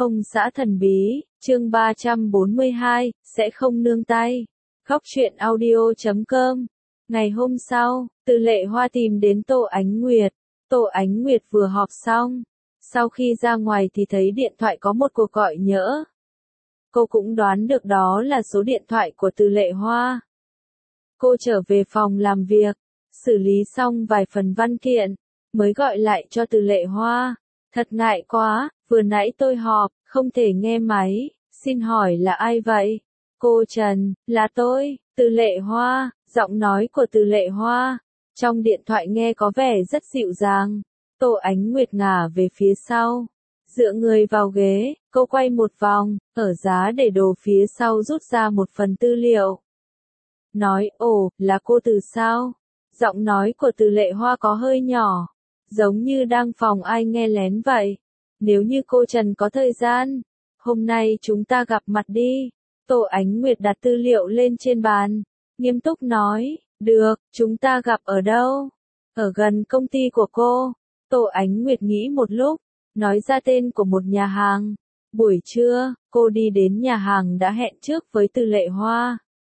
Ông xã thần bí, chương 342, sẽ không nương tay. Góc truyện audio.com. Ngày hôm sau, Từ Lệ Hoa tìm đến Tô Ánh Nguyệt. Tô Ánh Nguyệt vừa họp xong. Sau khi ra ngoài thì thấy điện thoại có một cuộc gọi nhỡ. Cô cũng đoán được đó là số điện thoại của Từ Lệ Hoa. Cô trở về phòng làm việc, xử lý xong vài phần văn kiện, mới gọi lại cho Từ Lệ Hoa. Thật ngại quá, vừa nãy tôi họp, không thể nghe máy, xin hỏi là ai vậy? Cô Trần, là tôi, Từ Lệ Hoa, giọng nói của Từ Lệ Hoa. Trong điện thoại nghe có vẻ rất dịu dàng. Tô Ánh Nguyệt ngả về phía sau, dựa người vào ghế, cô quay một vòng, ở giá để đồ phía sau rút ra một phần tư liệu. Nói, ồ, là cô Từ sao? Giọng nói của Từ Lệ Hoa có hơi nhỏ, giống như đang phòng ai nghe lén vậy. Nếu như cô Trần có thời gian, hôm nay chúng ta gặp mặt đi. Tô Ánh Nguyệt đặt tư liệu lên trên bàn, nghiêm túc nói, được, chúng ta gặp ở đâu? Ở gần công ty của cô. Tô Ánh Nguyệt nghĩ một lúc, nói ra tên của một nhà hàng. Buổi trưa, cô đi đến nhà hàng đã hẹn trước với Từ Lệ Hoa.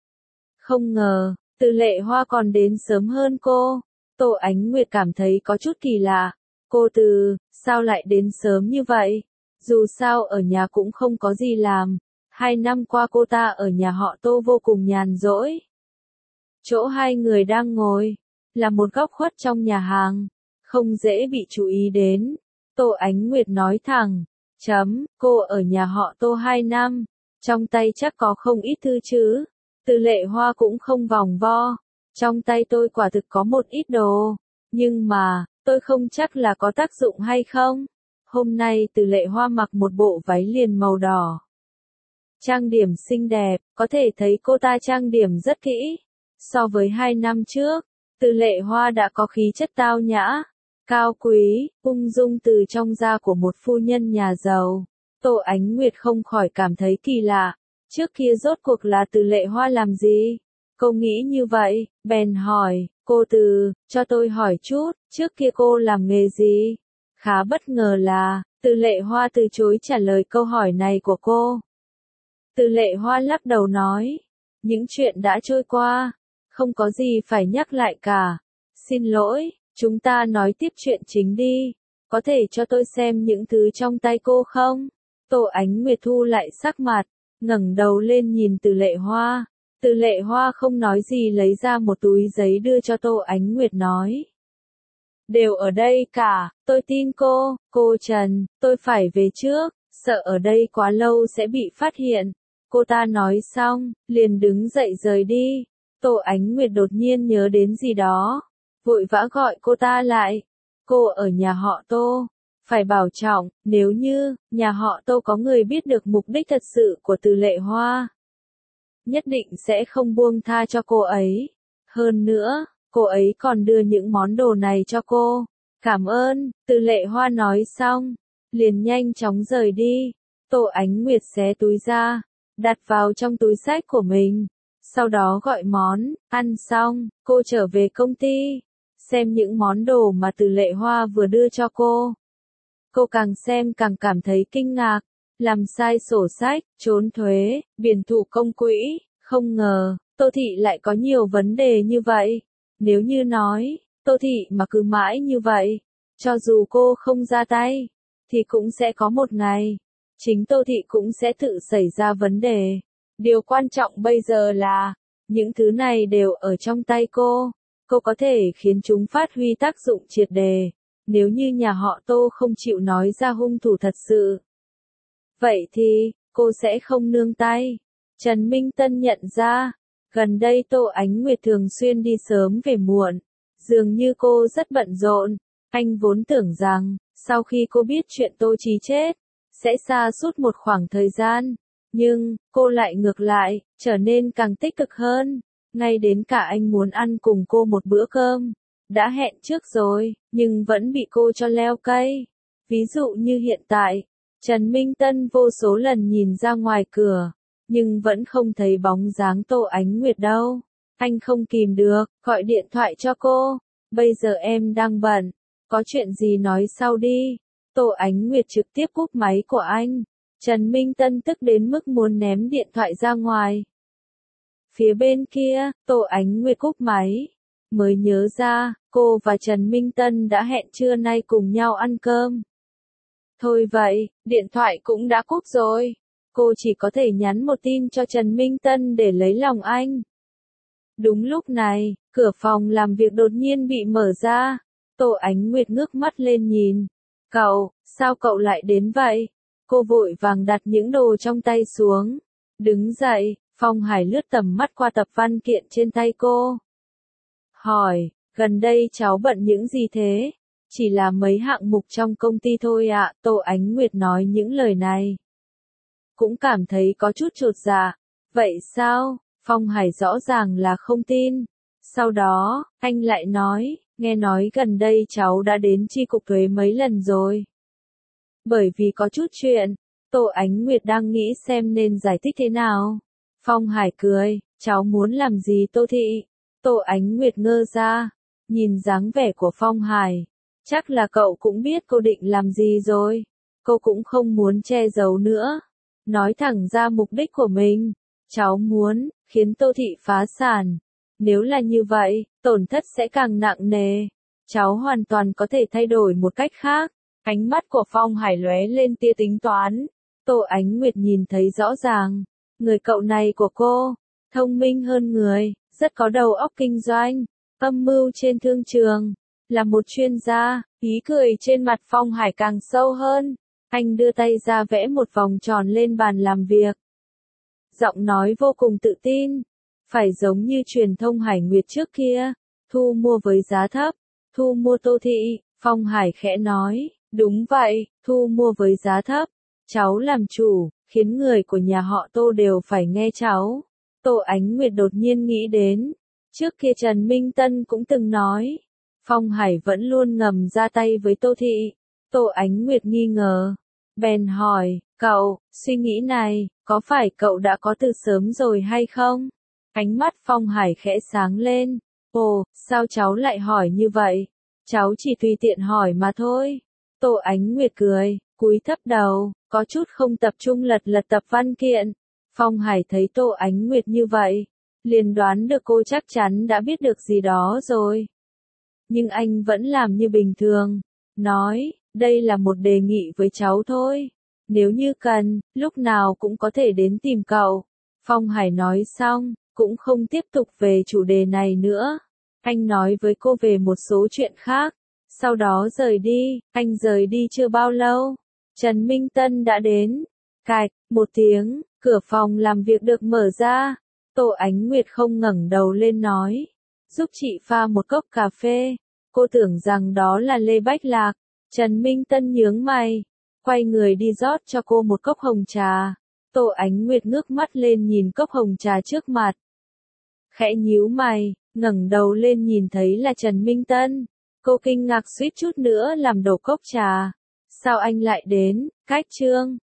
Không ngờ, Từ Lệ Hoa còn đến sớm hơn cô. Tô Ánh Nguyệt cảm thấy có chút kỳ lạ. Cô Từ, sao lại đến sớm như vậy? Dù sao ở nhà cũng không có gì làm. 2 năm qua cô ta ở nhà họ Tô vô cùng nhàn rỗi. Chỗ hai người đang ngồi, là một góc khuất trong nhà hàng, không dễ bị chú ý đến. Tô Ánh Nguyệt nói thẳng, cô ở nhà họ Tô 2 năm, trong tay chắc có không ít thư chứ. Từ Lệ Hoa cũng không vòng vo, trong tay tôi quả thực có một ít đồ, nhưng mà, tôi không chắc là có tác dụng hay không. Hôm nay Từ Lệ Hoa mặc một bộ váy liền màu đỏ. Trang điểm xinh đẹp, có thể thấy cô ta trang điểm rất kỹ. So với 2 năm trước, Từ Lệ Hoa đã có khí chất tao nhã, cao quý, ung dung từ trong da của một phu nhân nhà giàu. Tô Ánh Nguyệt không khỏi cảm thấy kỳ lạ. Trước kia rốt cuộc là Từ Lệ Hoa làm gì? Cô nghĩ như vậy, bèn hỏi, cô Từ, cho tôi hỏi chút, trước kia cô làm nghề gì? Khá bất ngờ là, Từ Lệ Hoa từ chối trả lời câu hỏi này của cô. Từ Lệ Hoa lắc đầu nói, những chuyện đã trôi qua, không có gì phải nhắc lại cả. Xin lỗi, chúng ta nói tiếp chuyện chính đi. Có thể cho tôi xem những thứ trong tay cô không? Tô Ánh Nguyệt thu lại sắc mặt, ngẩng đầu lên nhìn Từ Lệ Hoa. Từ Lệ Hoa không nói gì lấy ra một túi giấy đưa cho Tô Ánh Nguyệt nói. Đều ở đây cả, tôi tin cô Trần, tôi phải về trước, sợ ở đây quá lâu sẽ bị phát hiện. Cô ta nói xong, liền đứng dậy rời đi. Tô Ánh Nguyệt đột nhiên nhớ đến gì đó, vội vã gọi cô ta lại. Cô ở nhà họ Tô, phải bảo trọng, nếu như nhà họ Tô có người biết được mục đích thật sự của Từ Lệ Hoa, nhất định sẽ không buông tha cho cô ấy. Hơn nữa, cô ấy còn đưa những món đồ này cho cô. Cảm ơn, Từ Lệ Hoa nói xong, liền nhanh chóng rời đi. Tô Ánh Nguyệt xé túi ra, đặt vào trong túi xách của mình. Sau đó gọi món, ăn xong, cô trở về công ty, xem những món đồ mà Từ Lệ Hoa vừa đưa cho cô. Cô càng xem càng cảm thấy kinh ngạc, làm sai sổ sách, trốn thuế, biển thủ công quỹ, không ngờ, Tô Thị lại có nhiều vấn đề như vậy. Nếu như nói, Tô Thị mà cứ mãi như vậy, cho dù cô không ra tay, thì cũng sẽ có một ngày, chính Tô Thị cũng sẽ tự xảy ra vấn đề. Điều quan trọng bây giờ là, những thứ này đều ở trong tay cô có thể khiến chúng phát huy tác dụng triệt đề. Nếu như nhà họ Tô không chịu nói ra hung thủ thật sự, vậy thì, cô sẽ không nương tay. Trần Minh Tân nhận ra, gần đây Tô Ánh Nguyệt thường xuyên đi sớm về muộn, dường như cô rất bận rộn. Anh vốn tưởng rằng, sau khi cô biết chuyện Tô Chí chết, sẽ sa sút một khoảng thời gian. Nhưng, cô lại ngược lại, trở nên càng tích cực hơn. Ngay đến cả anh muốn ăn cùng cô một bữa cơm, đã hẹn trước rồi, nhưng vẫn bị cô cho leo cây. Ví dụ như hiện tại, Trần Minh Tân vô số lần nhìn ra ngoài cửa, nhưng vẫn không thấy bóng dáng Tô Ánh Nguyệt đâu. Anh không kìm được, gọi điện thoại cho cô. Bây giờ em đang bận, có chuyện gì nói sau đi. Tô Ánh Nguyệt trực tiếp cúp máy của anh. Trần Minh Tân tức đến mức muốn ném điện thoại ra ngoài. Phía bên kia, Tô Ánh Nguyệt cúp máy. Mới nhớ ra, cô và Trần Minh Tân đã hẹn trưa nay cùng nhau ăn cơm. Thôi vậy, điện thoại cũng đã cúp rồi. Cô chỉ có thể nhắn một tin cho Trần Minh Tân để lấy lòng anh. Đúng lúc này, cửa phòng làm việc đột nhiên bị mở ra. Tô Ánh Nguyệt ngước mắt lên nhìn. Cậu, sao cậu lại đến vậy? Cô vội vàng đặt những đồ trong tay xuống. Đứng dậy, Phong Hải lướt tầm mắt qua tập văn kiện trên tay cô. Hỏi, gần đây cháu bận những gì thế? Chỉ là mấy hạng mục trong công ty thôi ạ. Tô Ánh Nguyệt nói những lời này. Cũng cảm thấy có chút chột dạ. Vậy sao? Phong Hải rõ ràng là không tin. Sau đó, anh lại nói, nghe nói gần đây cháu đã đến chi cục thuế mấy lần rồi. Bởi vì có chút chuyện, Tô Ánh Nguyệt đang nghĩ xem nên giải thích thế nào. Phong Hải cười, cháu muốn làm gì Tô Thị? Tô Ánh Nguyệt ngơ ra, nhìn dáng vẻ của Phong Hải. Chắc là cậu cũng biết cô định làm gì rồi. Cô cũng không muốn che giấu nữa. Nói thẳng ra mục đích của mình. Cháu muốn, khiến Tô Thị phá sản. Nếu là như vậy, tổn thất sẽ càng nặng nề. Cháu hoàn toàn có thể thay đổi một cách khác. Ánh mắt của Phong Hải lóe lên tia tính toán. Tô Ánh Nguyệt nhìn thấy rõ ràng. Người cậu này của cô, thông minh hơn người, rất có đầu óc kinh doanh, âm mưu trên thương trường, là một chuyên gia. Ý cười trên mặt Phong Hải càng sâu hơn. Anh đưa tay ra vẽ một vòng tròn lên bàn làm việc. Giọng nói vô cùng tự tin. Phải giống như truyền thông Hải Nguyệt trước kia. Thu mua với giá thấp. Thu mua Tô Thị. Phong Hải khẽ nói. Đúng vậy, thu mua với giá thấp. Cháu làm chủ, khiến người của nhà họ Tô đều phải nghe cháu. Tô Ánh Nguyệt đột nhiên nghĩ đến. Trước kia Trần Minh Tân cũng từng nói. Phong Hải vẫn luôn ngầm ra tay với Tô Thị. Tô Ánh Nguyệt nghi ngờ. Bèn hỏi, cậu, suy nghĩ này, có phải cậu đã có từ sớm rồi hay không? Ánh mắt Phong Hải khẽ sáng lên. Ồ, sao cháu lại hỏi như vậy? Cháu chỉ tùy tiện hỏi mà thôi. Tô Ánh Nguyệt cười, cúi thấp đầu, có chút không tập trung lật lật tập văn kiện. Phong Hải thấy Tô Ánh Nguyệt như vậy, liền đoán được cô chắc chắn đã biết được gì đó rồi. Nhưng anh vẫn làm như bình thường, nói, đây là một đề nghị với cháu thôi. Nếu như cần, lúc nào cũng có thể đến tìm cậu. Phong Hải nói xong, cũng không tiếp tục về chủ đề này nữa. Anh nói với cô về một số chuyện khác. Sau đó rời đi, anh rời đi chưa bao lâu. Trần Minh Tân đã đến. Cạch, một tiếng, cửa phòng làm việc được mở ra. Tô Ánh Nguyệt không ngẩng đầu lên nói. Giúp chị pha một cốc cà phê. Cô tưởng rằng đó là Lê Bách Lạc. Trần Minh Tân nhướng mày. Quay người đi rót cho cô một cốc hồng trà. Tô Ánh Nguyệt ngước mắt lên nhìn cốc hồng trà trước mặt. Khẽ nhíu mày, ngẩng đầu lên nhìn thấy là Trần Minh Tân. Cô kinh ngạc suýt chút nữa làm đổ cốc trà. Sao anh lại đến? Cách Trương,